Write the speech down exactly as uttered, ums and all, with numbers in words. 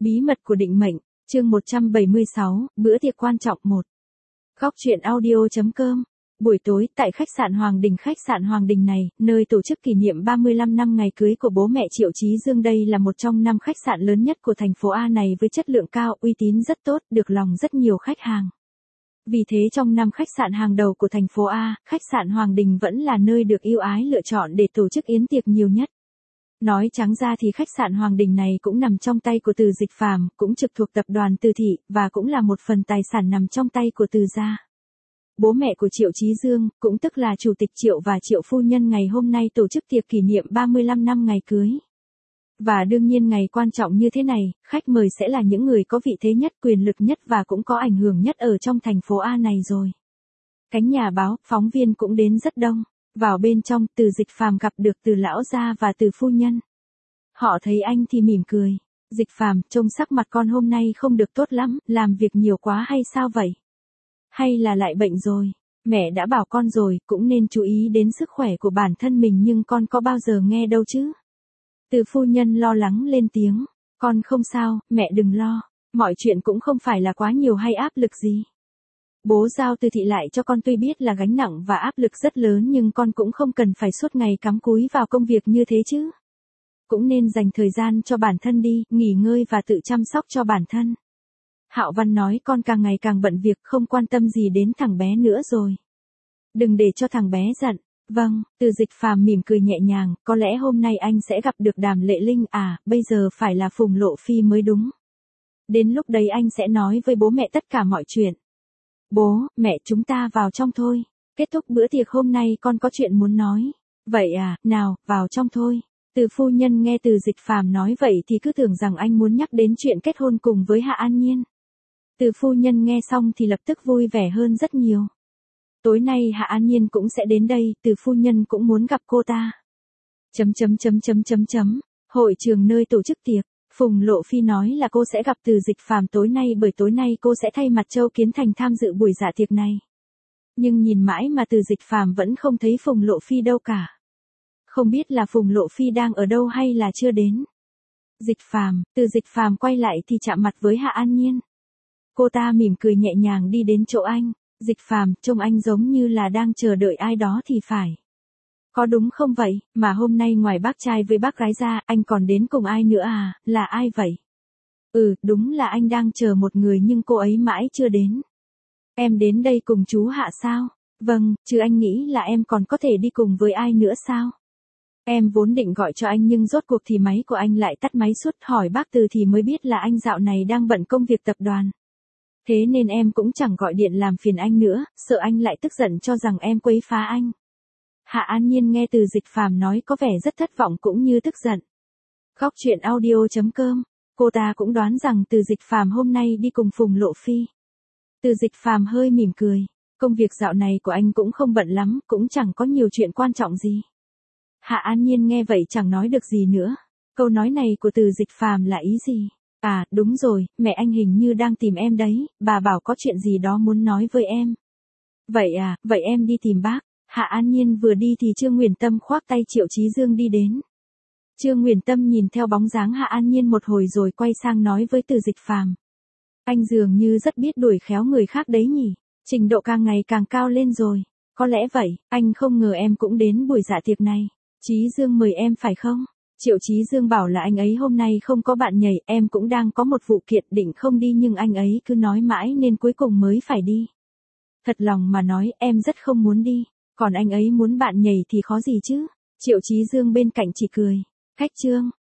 Bí mật của định mệnh, chương một trăm bảy mươi sáu, bữa tiệc quan trọng một. Góc truyện audio.com. Buổi tối, tại khách sạn Hoàng Đình. Khách sạn Hoàng Đình này, nơi tổ chức kỷ niệm ba mươi lăm năm ngày cưới của bố mẹ Triệu Chí Dương, đây là một trong năm khách sạn lớn nhất của thành phố A này với chất lượng cao, uy tín rất tốt, được lòng rất nhiều khách hàng. Vì thế trong năm khách sạn hàng đầu của thành phố A, khách sạn Hoàng Đình vẫn là nơi được yêu ái lựa chọn để tổ chức yến tiệc nhiều nhất. Nói trắng ra thì khách sạn Hoàng Đình này cũng nằm trong tay của Từ Dịch Phàm, cũng trực thuộc tập đoàn Từ Thị, và cũng là một phần tài sản nằm trong tay của Từ gia. Bố mẹ của Triệu Chí Dương, cũng tức là Chủ tịch Triệu và Triệu phu nhân ngày hôm nay tổ chức tiệc kỷ niệm ba mươi lăm năm ngày cưới. Và đương nhiên ngày quan trọng như thế này, khách mời sẽ là những người có vị thế nhất, quyền lực nhất và cũng có ảnh hưởng nhất ở trong thành phố A này rồi. Cánh nhà báo, phóng viên cũng đến rất đông. Vào bên trong, Từ Dịch Phàm gặp được Từ lão gia và Từ phu nhân. Họ thấy anh thì mỉm cười. Dịch Phàm, trông sắc mặt con hôm nay không được tốt lắm, làm việc nhiều quá hay sao vậy? Hay là lại bệnh rồi? Mẹ đã bảo con rồi, cũng nên chú ý đến sức khỏe của bản thân mình nhưng con có bao giờ nghe đâu chứ? Từ phu nhân lo lắng lên tiếng. Con không sao, mẹ đừng lo. Mọi chuyện cũng không phải là quá nhiều hay áp lực gì. Bố giao Từ Thị lại cho con, tuy biết là gánh nặng và áp lực rất lớn nhưng con cũng không cần phải suốt ngày cắm cúi vào công việc như thế chứ. Cũng nên dành thời gian cho bản thân đi, nghỉ ngơi và tự chăm sóc cho bản thân. Hạo Văn nói con càng ngày càng bận việc, không quan tâm gì đến thằng bé nữa rồi. Đừng để cho thằng bé giận. Vâng, Từ Dịch Phàm mỉm cười nhẹ nhàng, có lẽ hôm nay anh sẽ gặp được Đàm Lệ Linh à, bây giờ phải là Phùng Lộ Phi mới đúng. Đến lúc đấy anh sẽ nói với bố mẹ tất cả mọi chuyện. Bố, mẹ, chúng ta vào trong thôi. Kết thúc bữa tiệc hôm nay con có chuyện muốn nói. Vậy à, nào, vào trong thôi. Từ phu nhân nghe Từ Dịch Phàm nói vậy thì cứ tưởng rằng anh muốn nhắc đến chuyện kết hôn cùng với Hạ An Nhiên. Từ phu nhân nghe xong thì lập tức vui vẻ hơn rất nhiều. Tối nay Hạ An Nhiên cũng sẽ đến đây, Từ phu nhân cũng muốn gặp cô ta. Chấm chấm chấm chấm chấm chấm. Hội trường nơi tổ chức tiệc. Phùng Lộ Phi nói là cô sẽ gặp Từ Dịch Phàm tối nay bởi tối nay cô sẽ thay mặt Châu Kiến Thành tham dự buổi dạ tiệc này. Nhưng nhìn mãi mà Từ Dịch Phàm vẫn không thấy Phùng Lộ Phi đâu cả. Không biết là Phùng Lộ Phi đang ở đâu hay là chưa đến. Dịch Phàm, Từ Dịch Phàm quay lại thì chạm mặt với Hạ An Nhiên. Cô ta mỉm cười nhẹ nhàng đi đến chỗ anh. Dịch Phàm, trông anh giống như là đang chờ đợi ai đó thì phải. Có đúng không vậy, mà hôm nay ngoài bác trai với bác gái ra, anh còn đến cùng ai nữa à, là ai vậy? Ừ, đúng là anh đang chờ một người nhưng cô ấy mãi chưa đến. Em đến đây cùng chú Hạ sao? Vâng, chứ anh nghĩ là em còn có thể đi cùng với ai nữa sao? Em vốn định gọi cho anh nhưng rốt cuộc thì máy của anh lại tắt máy suốt, hỏi bác Từ thì mới biết là anh dạo này đang bận công việc tập đoàn. Thế nên em cũng chẳng gọi điện làm phiền anh nữa, sợ anh lại tức giận cho rằng em quấy phá anh. Hạ An Nhiên nghe Từ Dịch Phàm nói có vẻ rất thất vọng cũng như tức giận. Góc truyện audio.com. Cô ta cũng đoán rằng Từ Dịch Phàm hôm nay đi cùng Phùng Lộ Phi. Từ Dịch Phàm hơi mỉm cười. Công việc dạo này của anh cũng không bận lắm, cũng chẳng có nhiều chuyện quan trọng gì. Hạ An Nhiên nghe vậy chẳng nói được gì nữa. Câu nói này của Từ Dịch Phàm là ý gì? À, đúng rồi, mẹ anh hình như đang tìm em đấy, bà bảo có chuyện gì đó muốn nói với em. Vậy à, vậy em đi tìm bác. Hạ An Nhiên vừa đi thì Trương Nguyền Tâm khoác tay Triệu Chí Dương đi đến. Trương Nguyền Tâm nhìn theo bóng dáng Hạ An Nhiên một hồi rồi quay sang nói với Từ Dịch Phàm. Anh dường như rất biết đuổi khéo người khác đấy nhỉ, trình độ càng ngày càng cao lên rồi. Có lẽ vậy, anh không ngờ em cũng đến buổi dạ tiệc này. Chí Dương mời em phải không? Triệu Chí Dương bảo là anh ấy hôm nay không có bạn nhảy, em cũng đang có một vụ kiện định không đi nhưng anh ấy cứ nói mãi nên cuối cùng mới phải đi. Thật lòng mà nói em rất không muốn đi. Còn anh ấy muốn bạn nhảy thì khó gì chứ? Triệu Chí Dương bên cạnh chỉ cười. Khách Trương,